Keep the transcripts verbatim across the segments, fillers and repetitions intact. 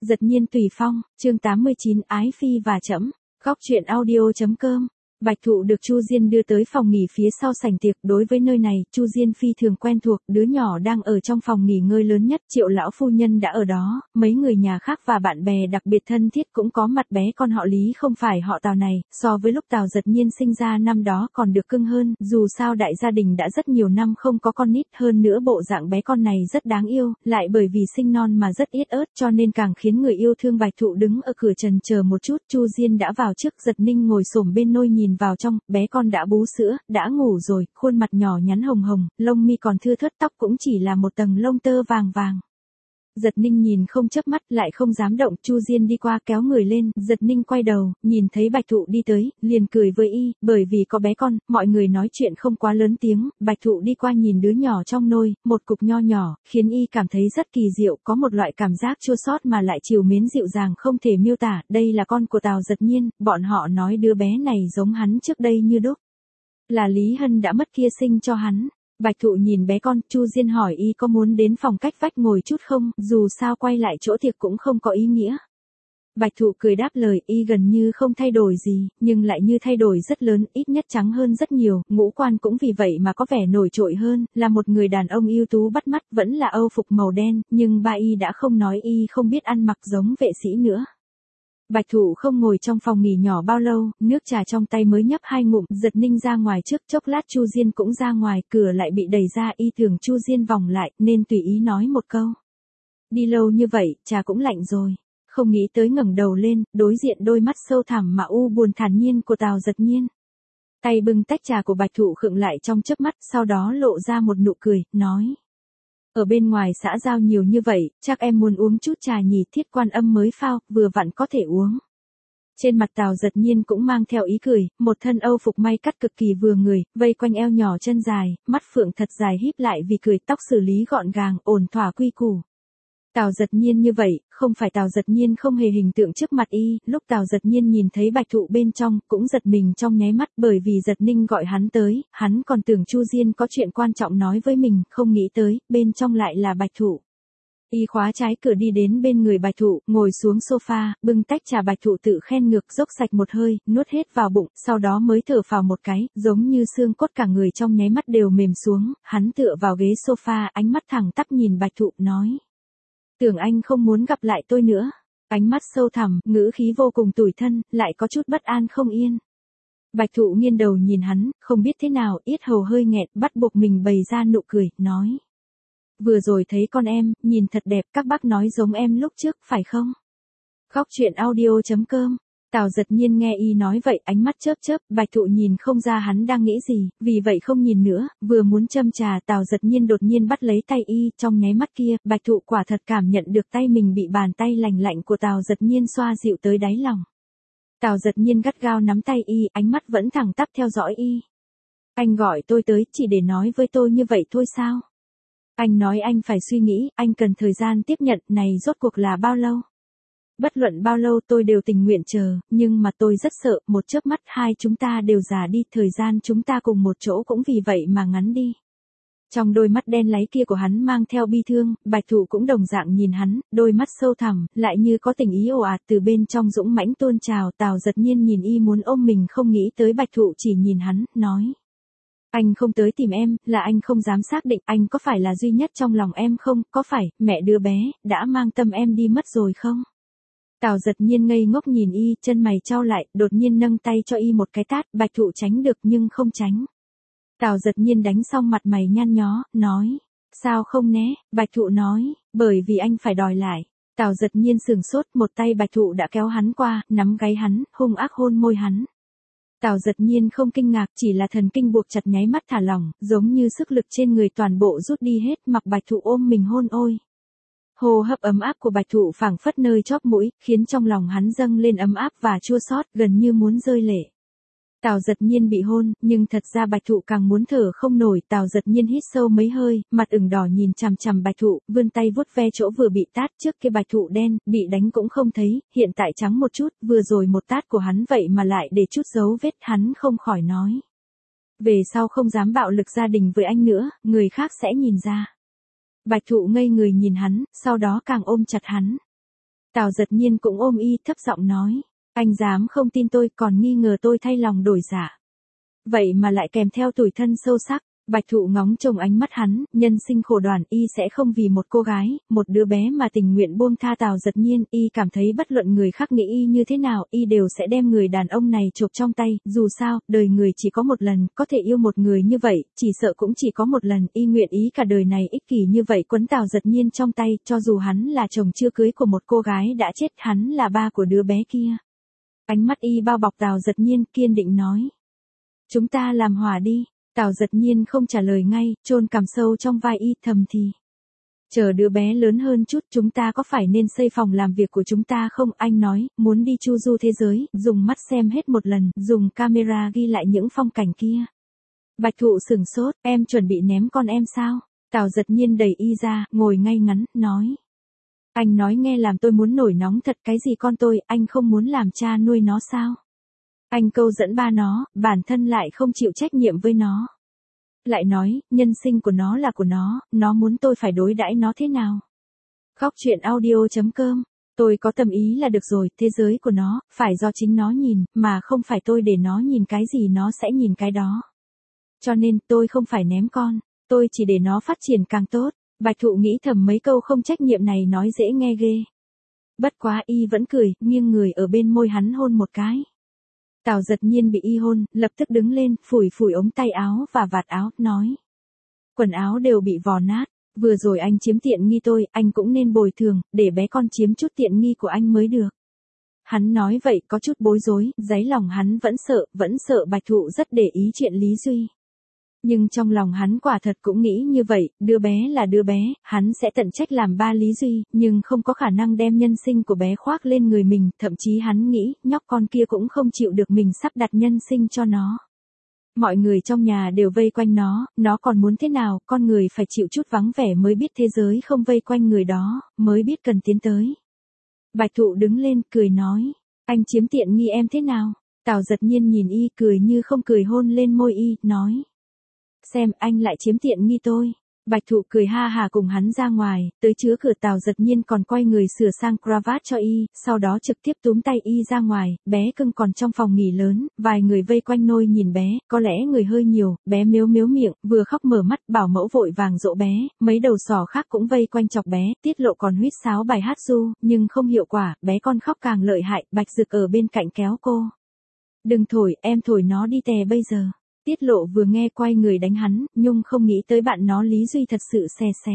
Giật nhiên tùy phong, chương tám mươi chín Ái Phi và Trẫm, góc truyện audio chấm com. Bạch Thụ được Chu Diên đưa tới phòng nghỉ phía sau sảnh tiệc, đối với nơi này, Chu Diên phi thường quen thuộc, đứa nhỏ đang ở trong phòng nghỉ ngơi lớn nhất, Triệu lão phu nhân đã ở đó, mấy người nhà khác và bạn bè đặc biệt thân thiết cũng có mặt, bé con họ Lý không phải họ Tào này, so với lúc Tào Giật Nhiên sinh ra năm đó còn được cưng hơn, dù sao đại gia đình đã rất nhiều năm không có con nít, hơn nữa bộ dạng bé con này rất đáng yêu, lại bởi vì sinh non mà rất yết ớt cho nên càng khiến người yêu thương. Bạch Thụ đứng ở cửa trần chờ một chút, Chu Diên đã vào trước, Giật Ninh ngồi xổm bên nôi nhìn vào trong, bé con đã bú sữa, đã ngủ rồi, khuôn mặt nhỏ nhắn hồng hồng, lông mi còn thưa thớt, tóc cũng chỉ là một tầng lông tơ vàng vàng. Giật Ninh nhìn không chớp mắt, lại không dám động, Chu Diên đi qua kéo người lên, Giật Ninh quay đầu, nhìn thấy Bạch Thụ đi tới, liền cười với y, bởi vì có bé con, mọi người nói chuyện không quá lớn tiếng, Bạch Thụ đi qua nhìn đứa nhỏ trong nôi, một cục nho nhỏ, khiến y cảm thấy rất kỳ diệu, có một loại cảm giác chua xót mà lại trìu mến dịu dàng không thể miêu tả, đây là con của Tào Giật Nhiên, bọn họ nói đứa bé này giống hắn trước đây như đúc. Là Lý Hân đã mất kia sinh cho hắn. Bạch Thụ nhìn bé con, Chu Diên hỏi y có muốn đến phòng cách vách ngồi chút không, dù sao quay lại chỗ tiệc cũng không có ý nghĩa. Bạch Thụ cười đáp lời, y gần như không thay đổi gì, nhưng lại như thay đổi rất lớn, ít nhất trắng hơn rất nhiều, ngũ quan cũng vì vậy mà có vẻ nổi trội hơn, là một người đàn ông ưu tú bắt mắt, vẫn là âu phục màu đen, nhưng ba y đã không nói y không biết ăn mặc giống vệ sĩ nữa. Bạch Thụ không ngồi trong phòng nghỉ nhỏ bao lâu, nước trà trong tay mới nhấp hai ngụm, Giật Ninh ra ngoài trước, chốc lát Chu Diên cũng ra ngoài, cửa lại bị đẩy ra, y tưởng Chu Diên vòng lại, nên tùy ý nói một câu. Đi lâu như vậy, trà cũng lạnh rồi. Không nghĩ tới ngẩng đầu lên, đối diện đôi mắt sâu thẳm mà u buồn thản nhiên của Tào Giật Nhiên. Tay bưng tách trà của Bạch Thụ khựng lại trong chớp mắt, sau đó lộ ra một nụ cười, nói. Ở bên ngoài xã giao nhiều như vậy, chắc em muốn uống chút trà nhỉ, Thiết Quan Âm mới phao, vừa vặn có thể uống. Trên mặt Tào Giật Nhiên cũng mang theo ý cười, một thân âu phục may cắt cực kỳ vừa người, vây quanh eo nhỏ chân dài, mắt phượng thật dài híp lại vì cười, tóc xử lý gọn gàng, ổn thỏa quy củ. Tào Giật Nhiên như vậy, không phải Tào Giật Nhiên không hề hình tượng trước mặt y, lúc Tào Giật Nhiên nhìn thấy Bạch Thụ bên trong, cũng giật mình trong nháy mắt, bởi vì Giật Ninh gọi hắn tới, hắn còn tưởng Chu Diên có chuyện quan trọng nói với mình, không nghĩ tới, bên trong lại là Bạch Thụ. Y khóa trái cửa đi đến bên người Bạch Thụ, ngồi xuống sofa, bưng tách trà. Bạch Thụ tự khen ngược, dốc sạch một hơi, nuốt hết vào bụng, sau đó mới thở phào một cái, giống như xương cốt cả người trong nháy mắt đều mềm xuống, hắn tựa vào ghế sofa, ánh mắt thẳng tắp nhìn Bạch Thụ, nói. Tưởng anh không muốn gặp lại tôi nữa. Ánh mắt sâu thẳm, ngữ khí vô cùng tủi thân, lại có chút bất an không yên. Bạch Thụ nghiêng đầu nhìn hắn, không biết thế nào, yết hầu hơi nghẹt, bắt buộc mình bày ra nụ cười, nói. Vừa rồi thấy con em, nhìn thật đẹp, các bác nói giống em lúc trước, phải không? Góc truyện audio chấm com. Tào Giật Nhiên nghe y nói vậy, ánh mắt chớp chớp, Bạch Thụ nhìn không ra hắn đang nghĩ gì, vì vậy không nhìn nữa, vừa muốn châm trà, Tào Giật Nhiên đột nhiên bắt lấy tay y, trong nháy mắt kia, Bạch Thụ quả thật cảm nhận được tay mình bị bàn tay lành lạnh của Tào Giật Nhiên xoa dịu tới đáy lòng. Tào Giật Nhiên gắt gao nắm tay y, ánh mắt vẫn thẳng tắp theo dõi y. Anh gọi tôi tới, chỉ để nói với tôi như vậy thôi sao? Anh nói anh phải suy nghĩ, anh cần thời gian tiếp nhận, này rốt cuộc là bao lâu? Bất luận bao lâu tôi đều tình nguyện chờ, nhưng mà tôi rất sợ, một chớp mắt hai chúng ta đều già đi, thời gian chúng ta cùng một chỗ cũng vì vậy mà ngắn đi. Trong đôi mắt đen láy kia của hắn mang theo bi thương, Bạch Thụ cũng đồng dạng nhìn hắn, đôi mắt sâu thẳm, lại như có tình ý ồ ạt từ bên trong dũng mãnh tuôn trào. Tào Giật Nhiên nhìn y muốn ôm mình, không nghĩ tới Bạch Thụ chỉ nhìn hắn, nói. Anh không tới tìm em, là anh không dám xác định anh có phải là duy nhất trong lòng em không, có phải, mẹ đứa bé, đã mang tâm em đi mất rồi không? Tào Giật Nhiên ngây ngốc nhìn y, chân mày chau lại, đột nhiên nâng tay cho y một cái tát, Bạch Thụ tránh được nhưng không tránh. Tào Giật Nhiên đánh xong mặt mày nhăn nhó, nói, sao không né, Bạch Thụ nói, bởi vì anh phải đòi lại. Tào Giật Nhiên sửng sốt, một tay Bạch Thụ đã kéo hắn qua, nắm gáy hắn, hung ác hôn môi hắn. Tào Giật Nhiên không kinh ngạc, chỉ là thần kinh buộc chặt nháy mắt thả lỏng, giống như sức lực trên người toàn bộ rút đi hết, mặc Bạch Thụ ôm mình hôn ôi. Hô hấp ấm áp của Bạch Thụ phảng phất nơi chóp mũi, khiến trong lòng hắn dâng lên ấm áp và chua xót, gần như muốn rơi lệ. Tào Giật Nhiên bị hôn, nhưng thật ra Bạch Thụ càng muốn thở không nổi. Tào Giật Nhiên hít sâu mấy hơi, mặt ửng đỏ nhìn chằm chằm Bạch Thụ, vươn tay vuốt ve chỗ vừa bị tát, trước kia Bạch Thụ đen, bị đánh cũng không thấy, hiện tại trắng một chút, vừa rồi một tát của hắn vậy mà lại để chút dấu vết, hắn không khỏi nói. Về sau không dám bạo lực gia đình với anh nữa, người khác sẽ nhìn ra. Bạch Thụ ngây người nhìn hắn, sau đó càng ôm chặt hắn. Tào Giật Nhiên cũng ôm y thấp giọng nói. Anh dám không tin tôi còn nghi ngờ tôi thay lòng đổi dạ. Vậy mà lại kèm theo tủi thân sâu sắc. Bạch Thụ ngóng trông ánh mắt hắn, nhân sinh khổ đoàn y sẽ không vì một cô gái, một đứa bé mà tình nguyện buông tha Tào Giật Nhiên, y cảm thấy bất luận người khác nghĩ y như thế nào, y đều sẽ đem người đàn ông này chộp trong tay, dù sao, đời người chỉ có một lần, có thể yêu một người như vậy, chỉ sợ cũng chỉ có một lần, y nguyện ý cả đời này ích kỷ như vậy quấn Tào Giật Nhiên trong tay, cho dù hắn là chồng chưa cưới của một cô gái đã chết, hắn là ba của đứa bé kia. Ánh mắt y bao bọc Tào Giật Nhiên, kiên định nói. Chúng ta làm hòa đi. Tào Giật Nhiên không trả lời ngay, chôn cằm sâu trong vai y thầm thì. Chờ đứa bé lớn hơn chút chúng ta có phải nên xây phòng làm việc của chúng ta không? Anh nói, muốn đi chu du thế giới, dùng mắt xem hết một lần, dùng camera ghi lại những phong cảnh kia. Bạch Thụ sửng sốt, em chuẩn bị ném con em sao? Tào Giật Nhiên đẩy y ra, ngồi ngay ngắn, nói. Anh nói nghe làm tôi muốn nổi nóng thật, cái gì con tôi, anh không muốn làm cha nuôi nó sao? Anh câu dẫn ba nó, bản thân lại không chịu trách nhiệm với nó. Lại nói, nhân sinh của nó là của nó, nó muốn tôi phải đối đãi nó thế nào? Khóc chuyện audio chấm com, tôi có tâm ý là được rồi, thế giới của nó, phải do chính nó nhìn, mà không phải tôi để nó nhìn cái gì nó sẽ nhìn cái đó. Cho nên, tôi không phải ném con, tôi chỉ để nó phát triển càng tốt. Bạch Thụ nghĩ thầm mấy câu không trách nhiệm này nói dễ nghe ghê. Bất quá y vẫn cười, nghiêng người ở bên môi hắn hôn một cái. Tào Giật Nhiên bị y hôn, lập tức đứng lên, phủi phủi ống tay áo và vạt áo, nói. Quần áo đều bị vò nát, vừa rồi anh chiếm tiện nghi tôi, anh cũng nên bồi thường, để bé con chiếm chút tiện nghi của anh mới được. Hắn nói vậy có chút bối rối, đáy lòng hắn vẫn sợ, vẫn sợ Bạch Thụ rất để ý chuyện Lý Duy. Nhưng trong lòng hắn quả thật cũng nghĩ như vậy, đứa bé là đứa bé, hắn sẽ tận trách làm ba Lý Duy, nhưng không có khả năng đem nhân sinh của bé khoác lên người mình, thậm chí hắn nghĩ, nhóc con kia cũng không chịu được mình sắp đặt nhân sinh cho nó. Mọi người trong nhà đều vây quanh nó, nó còn muốn thế nào, con người phải chịu chút vắng vẻ mới biết thế giới không vây quanh người đó, mới biết cần tiến tới. Bạch Thụ đứng lên, cười nói, anh chiếm tiện nghi em thế nào? Tào Giật Nhiên nhìn y cười như không cười hôn lên môi y, nói. Xem anh lại chiếm tiện nghi tôi. Bạch Thụ cười ha hà cùng hắn ra ngoài, tới chứa cửa Tào Giật Nhiên còn quay người sửa sang cravat cho y, sau đó trực tiếp túm tay y ra ngoài, bé cưng còn trong phòng nghỉ lớn, vài người vây quanh nôi nhìn bé, có lẽ người hơi nhiều, bé mếu mếu miệng, vừa khóc mở mắt, bảo mẫu vội vàng dỗ bé, mấy đầu sỏ khác cũng vây quanh chọc bé, Tiết Lộ còn huýt sáo bài hát ru, nhưng không hiệu quả, bé con khóc càng lợi hại, Bạch Dực ở bên cạnh kéo cô. Đừng thổi, em thổi nó đi tè bây giờ. Tiết Lộ vừa nghe quay người đánh hắn, Nhung không nghĩ tới bạn nó Lý Duy thật sự xè xè.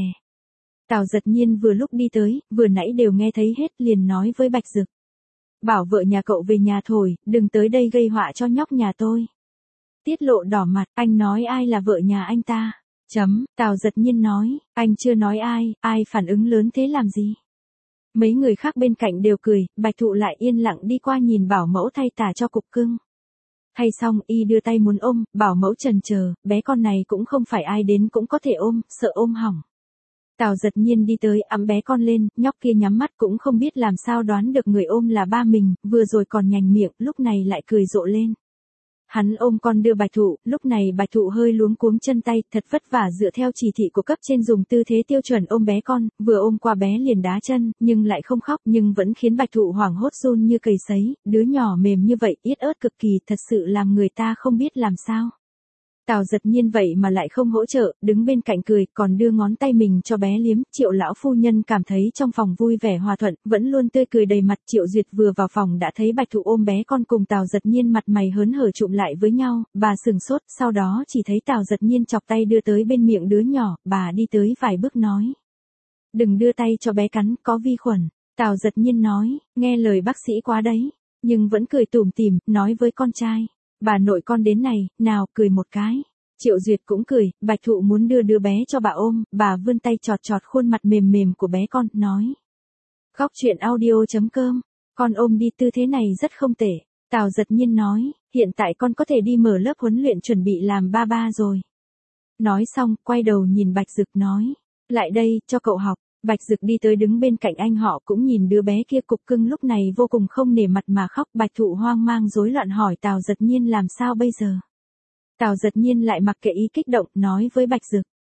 Tào Giật Nhiên vừa lúc đi tới, vừa nãy đều nghe thấy hết, liền nói với Bạch Dực. Bảo vợ nhà cậu về nhà thổi, đừng tới đây gây họa cho nhóc nhà tôi. Tiết Lộ đỏ mặt, anh nói ai là vợ nhà anh ta? Chấm, Tào Giật Nhiên nói, anh chưa nói ai, ai phản ứng lớn thế làm gì? Mấy người khác bên cạnh đều cười, Bạch Thụ lại yên lặng đi qua nhìn bảo mẫu thay tả cho cục cưng. Thay xong, y đưa tay muốn ôm, bảo mẫu chần chờ, bé con này cũng không phải ai đến cũng có thể ôm, sợ ôm hỏng. Tào Giật Nhiên đi tới, ẵm bé con lên, nhóc kia nhắm mắt cũng không biết làm sao đoán được người ôm là ba mình, vừa rồi còn nhành miệng, lúc này lại cười rộ lên. Hắn ôm con đưa Bạch Thụ, lúc này Bạch Thụ hơi luống cuống chân tay, thật vất vả dựa theo chỉ thị của cấp trên dùng tư thế tiêu chuẩn ôm bé con, vừa ôm qua bé liền đá chân, nhưng lại không khóc, nhưng vẫn khiến Bạch Thụ hoảng hốt run như cầy sấy, đứa nhỏ mềm như vậy, yết ớt cực kỳ, thật sự làm người ta không biết làm sao. Tào Giật Nhiên vậy mà lại không hỗ trợ, đứng bên cạnh cười, còn đưa ngón tay mình cho bé liếm, Triệu lão phu nhân cảm thấy trong phòng vui vẻ hòa thuận, vẫn luôn tươi cười đầy mặt. Triệu Duyệt vừa vào phòng đã thấy Bạch Thụ ôm bé con cùng Tào Giật Nhiên mặt mày hớn hở chụm lại với nhau, bà sừng sốt, sau đó chỉ thấy Tào Giật Nhiên chọc tay đưa tới bên miệng đứa nhỏ, bà đi tới vài bước nói. Đừng đưa tay cho bé cắn, có vi khuẩn. Tào Giật Nhiên nói, nghe lời bác sĩ quá đấy, nhưng vẫn cười tủm tỉm, nói với con trai. Bà nội con đến này, nào, cười một cái. Triệu Duyệt cũng cười, Bạch Thụ muốn đưa đứa bé cho bà ôm, bà vươn tay chọt chọt khuôn mặt mềm mềm của bé con, nói. Khóc chuyện audio chấm com, con ôm đi tư thế này rất không tệ. Tào Giật Nhiên nói, hiện tại con có thể đi mở lớp huấn luyện chuẩn bị làm ba ba rồi. Nói xong, quay đầu nhìn Bạch Dực nói, lại đây, cho cậu học. Bạch Dực đi tới đứng bên cạnh anh họ cũng nhìn đứa bé kia cục cưng lúc này vô cùng không nể mặt mà khóc. Bạch Thụ hoang mang rối loạn hỏi Tào Giật Nhiên làm sao bây giờ. Tào Giật Nhiên lại mặc kệ ý kích động, nói với Bạch Dực.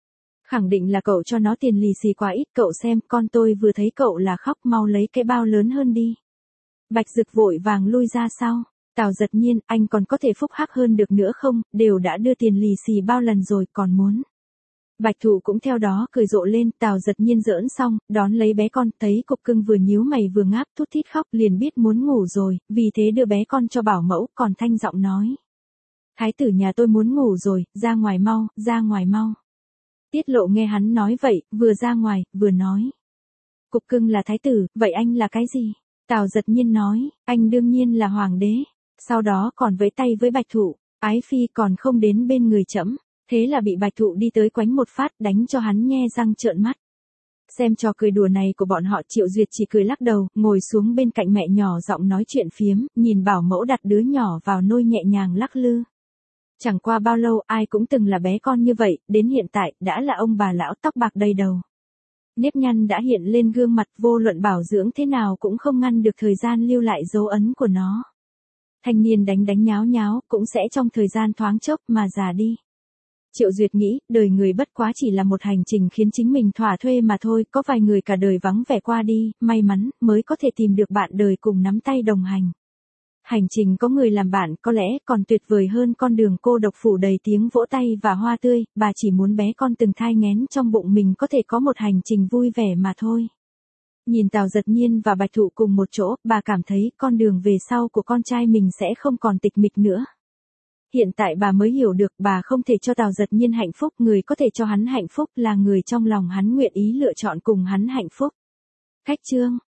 Khẳng định là cậu cho nó tiền lì xì quá ít, cậu xem, con tôi vừa thấy cậu là khóc, mau lấy cái bao lớn hơn đi. Bạch Dực vội vàng lui ra sau. Tào Giật Nhiên, anh còn có thể phúc hắc hơn được nữa không, đều đã đưa tiền lì xì bao lần rồi còn muốn. Bạch Thụ cũng theo đó cười rộ lên, Tào Giật Nhiên giỡn xong, đón lấy bé con, thấy Cục Cưng vừa nhíu mày vừa ngáp thút thít khóc, liền biết muốn ngủ rồi, vì thế đưa bé con cho bảo mẫu, còn thanh giọng nói. Thái tử nhà tôi muốn ngủ rồi, ra ngoài mau, ra ngoài mau. Tiết Lộ nghe hắn nói vậy, vừa ra ngoài, vừa nói. Cục Cưng là thái tử, vậy anh là cái gì? Tào Giật Nhiên nói, anh đương nhiên là hoàng đế. Sau đó còn vẫy tay với Bạch Thụ, ái phi còn không đến bên người trẫm. Thế là bị Bạch Thụ đi tới quánh một phát, đánh cho hắn nhe răng trợn mắt. Xem trò cười đùa này của bọn họ, Triệu Duyệt chỉ cười lắc đầu, ngồi xuống bên cạnh mẹ nhỏ giọng nói chuyện phiếm, nhìn bảo mẫu đặt đứa nhỏ vào nôi nhẹ nhàng lắc lư. Chẳng qua bao lâu ai cũng từng là bé con như vậy, đến hiện tại đã là ông bà lão tóc bạc đầy đầu. Nếp nhăn đã hiện lên gương mặt, vô luận bảo dưỡng thế nào cũng không ngăn được thời gian lưu lại dấu ấn của nó. Thanh niên đánh đánh nháo nháo cũng sẽ trong thời gian thoáng chốc mà già đi. Triệu Duyệt nghĩ, đời người bất quá chỉ là một hành trình khiến chính mình thỏa thuê mà thôi, có vài người cả đời vắng vẻ qua đi, may mắn, mới có thể tìm được bạn đời cùng nắm tay đồng hành. Hành trình có người làm bạn có lẽ còn tuyệt vời hơn con đường cô độc phủ đầy tiếng vỗ tay và hoa tươi, bà chỉ muốn bé con từng thai nghén trong bụng mình có thể có một hành trình vui vẻ mà thôi. Nhìn Tào Giật Nhiên và Bạch Thụ cùng một chỗ, bà cảm thấy con đường về sau của con trai mình sẽ không còn tịch mịch nữa. Hiện tại bà mới hiểu được bà không thể cho Tào Giật Nhiên hạnh phúc, người có thể cho hắn hạnh phúc là người trong lòng hắn nguyện ý lựa chọn cùng hắn hạnh phúc. Khách chương